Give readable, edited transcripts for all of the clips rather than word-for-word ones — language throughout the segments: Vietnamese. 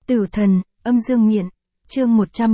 Tử thần, âm dương miện, chương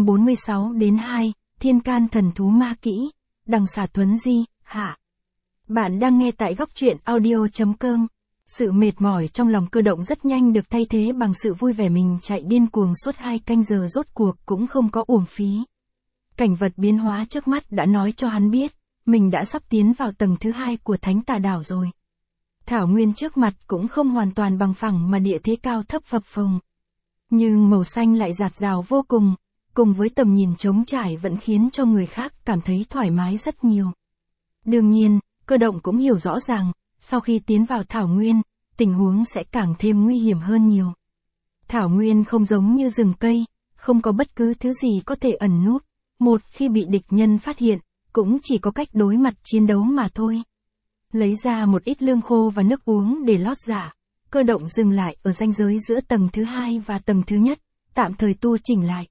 146-2, Thiên can thần thú ma kỹ, đằng xà Thuấn Di, hạ. Bạn đang nghe tại góc truyện audio.com. Sự mệt mỏi trong lòng Cơ Động rất nhanh được thay thế bằng sự vui vẻ, mình chạy điên cuồng suốt 2 canh giờ rốt cuộc cũng không có uổng phí. Cảnh vật biến hóa trước mắt đã nói cho hắn biết, mình đã sắp tiến vào tầng thứ 2 của Thánh Tà Đảo rồi. Thảo nguyên trước mặt cũng không hoàn toàn bằng phẳng mà địa thế cao thấp phập phồng. Nhưng màu xanh lại rạt rào vô cùng với tầm nhìn trống trải vẫn khiến cho người khác cảm thấy thoải mái rất nhiều. Đương nhiên, Cơ Động cũng hiểu rõ ràng, sau khi tiến vào thảo nguyên, tình huống sẽ càng thêm nguy hiểm hơn nhiều. Thảo nguyên không giống như rừng cây, không có bất cứ thứ gì có thể ẩn núp, một khi bị địch nhân phát hiện, cũng chỉ có cách đối mặt chiến đấu mà thôi. Lấy ra một ít lương khô và nước uống để lót dạ, Cơ Động dừng lại ở ranh giới giữa tầng thứ 2 và tầng thứ nhất, tạm thời tu chỉnh lại.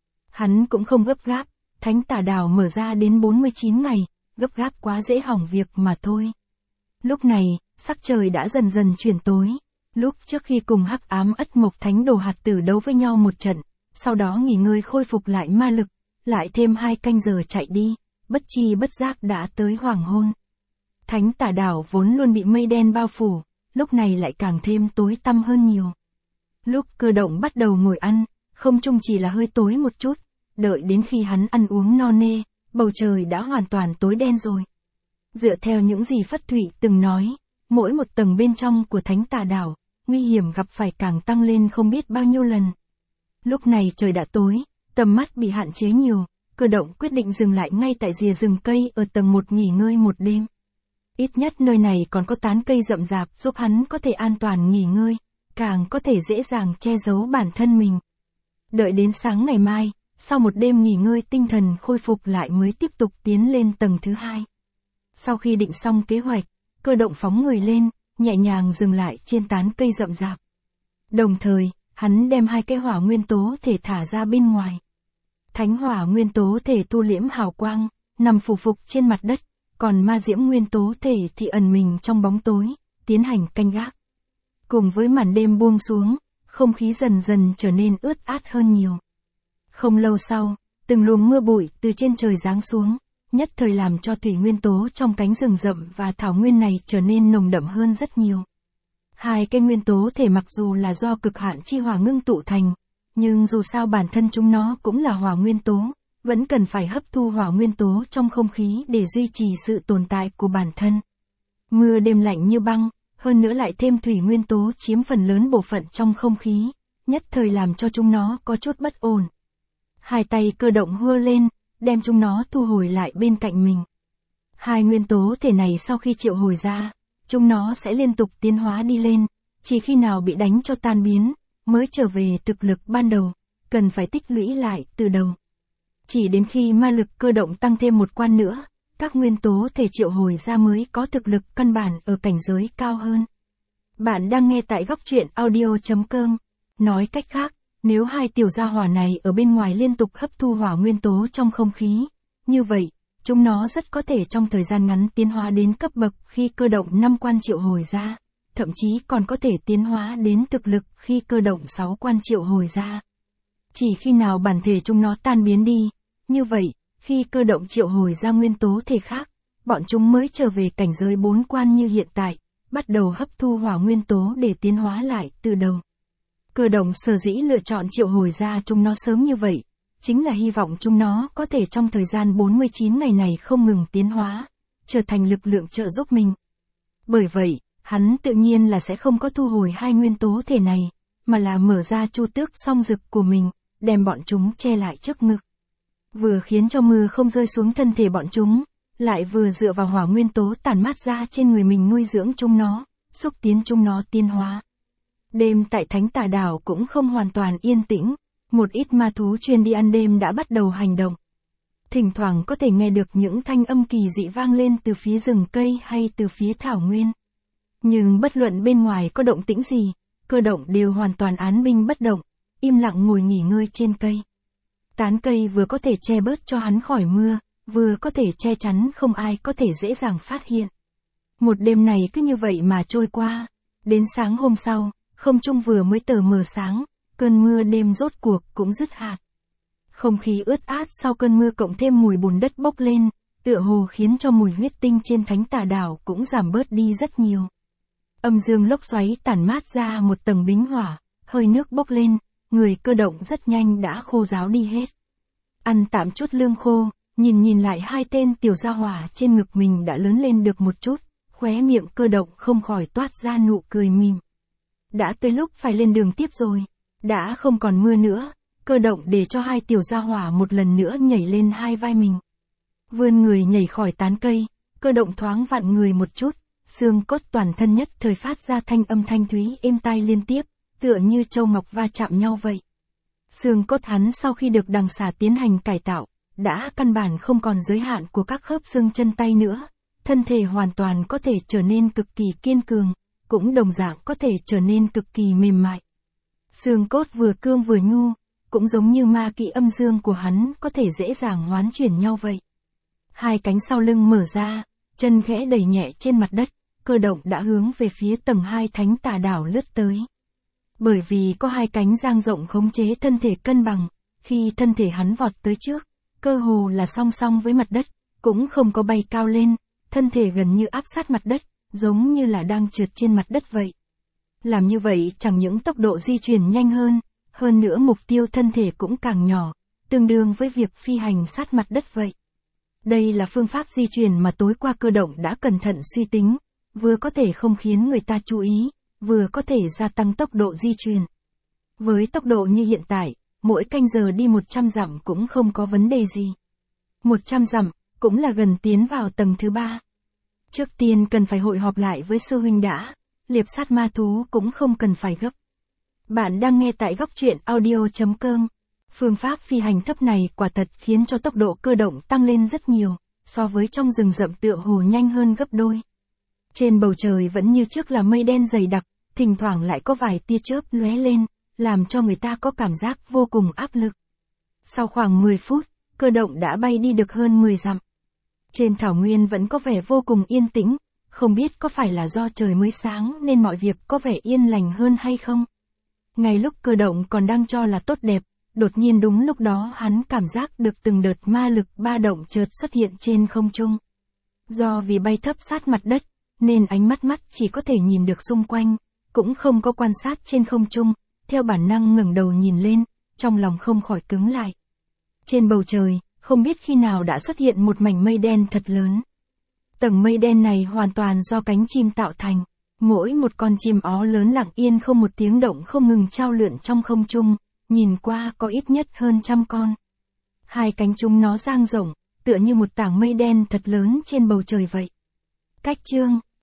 Hắn cũng không gấp gáp, Thánh Tà Đảo mở ra đến 49 ngày, gấp gáp quá dễ hỏng việc mà thôi. Lúc này, sắc trời đã dần dần chuyển tối, lúc trước khi cùng Hắc Ám Ất Mộc Thánh Đồ hạt tử đấu với nhau một trận, sau đó nghỉ ngơi khôi phục lại ma lực, lại thêm 2 canh giờ chạy đi, bất chi bất giác đã tới hoàng hôn. Thánh Tà Đảo vốn luôn bị mây đen bao phủ, lúc này lại càng thêm tối tăm hơn nhiều. Lúc Cơ Động bắt đầu ngồi ăn, không trung chỉ là hơi tối một chút, đợi đến khi hắn ăn uống no nê, bầu trời đã hoàn toàn tối đen rồi. Dựa theo những gì Phất Thụy từng nói, mỗi một tầng bên trong của Thánh Tà Đảo, nguy hiểm gặp phải càng tăng lên không biết bao nhiêu lần. Lúc này trời đã tối, tầm mắt bị hạn chế nhiều, Cơ Động quyết định dừng lại ngay tại rìa rừng cây ở tầng 1 nghỉ ngơi một đêm. Ít nhất nơi này còn có tán cây rậm rạp giúp hắn có thể an toàn nghỉ ngơi, càng có thể dễ dàng che giấu bản thân mình. Đợi đến sáng ngày mai, sau một đêm nghỉ ngơi tinh thần khôi phục lại mới tiếp tục tiến lên tầng thứ 2. Sau khi định xong kế hoạch, Cơ Động phóng người lên, nhẹ nhàng dừng lại trên tán cây rậm rạp. Đồng thời, hắn đem 2 cái hỏa nguyên tố thể thả ra bên ngoài. Thánh hỏa nguyên tố thể thu liễm hào quang, nằm phù phục trên mặt đất, còn ma diễm nguyên tố thể thì ẩn mình trong bóng tối, tiến hành canh gác. Cùng với màn đêm buông xuống, không khí dần dần trở nên ướt át hơn nhiều. Không lâu sau, từng luồng mưa bụi từ trên trời giáng xuống, nhất thời làm cho thủy nguyên tố trong cánh rừng rậm và thảo nguyên này trở nên nồng đậm hơn rất nhiều. 2 cái nguyên tố thể mặc dù là do cực hạn chi hỏa ngưng tụ thành, nhưng dù sao bản thân chúng nó cũng là hỏa nguyên tố, vẫn cần phải hấp thu hỏa nguyên tố trong không khí để duy trì sự tồn tại của bản thân. Mưa đêm lạnh như băng, hơn nữa lại thêm thủy nguyên tố chiếm phần lớn bộ phận trong không khí, nhất thời làm cho chúng nó có chút bất ổn. 2 tay Cơ Động hưa lên, đem chúng nó thu hồi lại bên cạnh mình. 2 nguyên tố thể này sau khi triệu hồi ra, chúng nó sẽ liên tục tiến hóa đi lên, chỉ khi nào bị đánh cho tan biến, mới trở về thực lực ban đầu, cần phải tích lũy lại từ đầu. Chỉ đến khi ma lực Cơ Động tăng thêm một quan nữa, các nguyên tố thể triệu hồi ra mới có thực lực căn bản ở cảnh giới cao hơn. Bạn đang nghe tại góc truyện audio.com. Nói cách khác, nếu 2 tiểu gia hỏa này ở bên ngoài liên tục hấp thu hỏa nguyên tố trong không khí, như vậy, chúng nó rất có thể trong thời gian ngắn tiến hóa đến cấp bậc khi Cơ Động 5 quan triệu hồi ra, thậm chí còn có thể tiến hóa đến thực lực khi Cơ Động 6 quan triệu hồi ra. Chỉ khi nào bản thể chúng nó tan biến đi, như vậy, khi Cơ Động triệu hồi ra nguyên tố thể khác, bọn chúng mới trở về cảnh giới 4 quan như hiện tại, bắt đầu hấp thu hỏa nguyên tố để tiến hóa lại từ đầu. Cơ Động sở dĩ lựa chọn triệu hồi ra chúng nó sớm như vậy, chính là hy vọng chúng nó có thể trong thời gian 49 ngày này không ngừng tiến hóa, trở thành lực lượng trợ giúp mình. Bởi vậy, hắn tự nhiên là sẽ không có thu hồi 2 nguyên tố thể này, mà là mở ra chu tước song rực của mình, đem bọn chúng che lại trước ngực. Vừa khiến cho mưa không rơi xuống thân thể bọn chúng, lại vừa dựa vào hỏa nguyên tố tản mát ra trên người mình nuôi dưỡng chúng nó, xúc tiến chúng nó tiến hóa. Đêm tại Thánh Tà Đảo cũng không hoàn toàn yên tĩnh, một ít ma thú chuyên đi ăn đêm đã bắt đầu hành động. Thỉnh thoảng có thể nghe được những thanh âm kỳ dị vang lên từ phía rừng cây hay từ phía thảo nguyên. Nhưng bất luận bên ngoài có động tĩnh gì, Cơ Động đều hoàn toàn án binh bất động, im lặng ngồi nghỉ ngơi trên cây. Tán cây vừa có thể che bớt cho hắn khỏi mưa, vừa có thể che chắn không ai có thể dễ dàng phát hiện. Một đêm này cứ như vậy mà trôi qua, đến sáng hôm sau, không trung vừa mới tờ mờ sáng, cơn mưa đêm rốt cuộc cũng dứt hạt. Không khí ướt át sau cơn mưa cộng thêm mùi bùn đất bốc lên, tựa hồ khiến cho mùi huyết tinh trên thánh tà đảo cũng giảm bớt đi rất nhiều. Âm dương lốc xoáy tản mát ra một tầng bính hỏa, hơi nước bốc lên, người cơ động rất nhanh đã khô ráo đi hết. Ăn tạm chút lương khô, nhìn lại hai tên tiểu gia hỏa trên ngực mình đã lớn lên được một chút, khóe miệng cơ động không khỏi toát ra nụ cười mỉm. Đã tới lúc phải lên đường tiếp rồi, đã không còn mưa nữa, cơ động để cho hai tiểu gia hỏa một lần nữa nhảy lên hai vai mình. Vươn người nhảy khỏi tán cây, cơ động thoáng vặn người một chút, xương cốt toàn thân nhất thời phát ra thanh âm thanh thúy êm tai liên tiếp, tựa như châu ngọc va chạm nhau vậy. Xương cốt hắn sau khi được đằng xà tiến hành cải tạo, đã căn bản không còn giới hạn của các khớp xương chân tay nữa, thân thể hoàn toàn có thể trở nên cực kỳ kiên cường, cũng đồng dạng có thể trở nên cực kỳ mềm mại. Xương cốt vừa cương vừa nhu, cũng giống như ma kỵ âm dương của hắn có thể dễ dàng hoán chuyển nhau vậy. Hai cánh sau lưng mở ra, chân khẽ đẩy nhẹ trên mặt đất, cơ động đã hướng về phía tầng 2 thánh tà đảo lướt tới. Bởi vì có hai cánh dang rộng khống chế thân thể cân bằng, khi thân thể hắn vọt tới trước, cơ hồ là song song với mặt đất, cũng không có bay cao lên, thân thể gần như áp sát mặt đất, giống như là đang trượt trên mặt đất vậy. Làm như vậy chẳng những tốc độ di chuyển nhanh hơn nữa mục tiêu thân thể cũng càng nhỏ, tương đương với việc phi hành sát mặt đất vậy. Đây là phương pháp di chuyển mà tối qua cơ động đã cẩn thận suy tính, vừa có thể không khiến người ta chú ý, vừa có thể gia tăng tốc độ di chuyển. Với tốc độ như hiện tại, mỗi canh giờ đi 100 dặm cũng không có vấn đề gì. 100 dặm, cũng là gần tiến vào tầng thứ 3. Trước tiên cần phải hội họp lại với sư huynh đã, liệp sát ma thú cũng không cần phải gấp. Bạn đang nghe tại góc truyện audio.com. Phương pháp phi hành thấp này quả thật khiến cho tốc độ cơ động tăng lên rất nhiều, so với trong rừng rậm tựa hồ nhanh hơn gấp đôi. Trên bầu trời vẫn như trước là mây đen dày đặc, thỉnh thoảng lại có vài tia chớp lóe lên, làm cho người ta có cảm giác vô cùng áp lực. Sau khoảng 10 phút, cơ động đã bay đi được hơn 10 dặm. Trên thảo nguyên vẫn có vẻ vô cùng yên tĩnh, không biết có phải là do trời mới sáng nên mọi việc có vẻ yên lành hơn hay không. Ngay lúc cơ động còn đang cho là tốt đẹp, đột nhiên đúng lúc đó hắn cảm giác được từng đợt ma lực ba động chợt xuất hiện trên không trung. Do vì bay thấp sát mặt đất, nên ánh mắt chỉ có thể nhìn được xung quanh, cũng không có quan sát trên không trung, theo bản năng ngẩng đầu nhìn lên, trong lòng không khỏi cứng lại. Trên bầu trời, không biết khi nào đã xuất hiện một mảnh mây đen thật lớn. Tầng mây đen này hoàn toàn do cánh chim tạo thành, mỗi một con chim ó lớn lặng yên không một tiếng động không ngừng trao lượn trong không trung, nhìn qua có ít nhất hơn 100 con. Hai cánh chúng nó dang rộng, tựa như một tảng mây đen thật lớn trên bầu trời vậy. Cách chương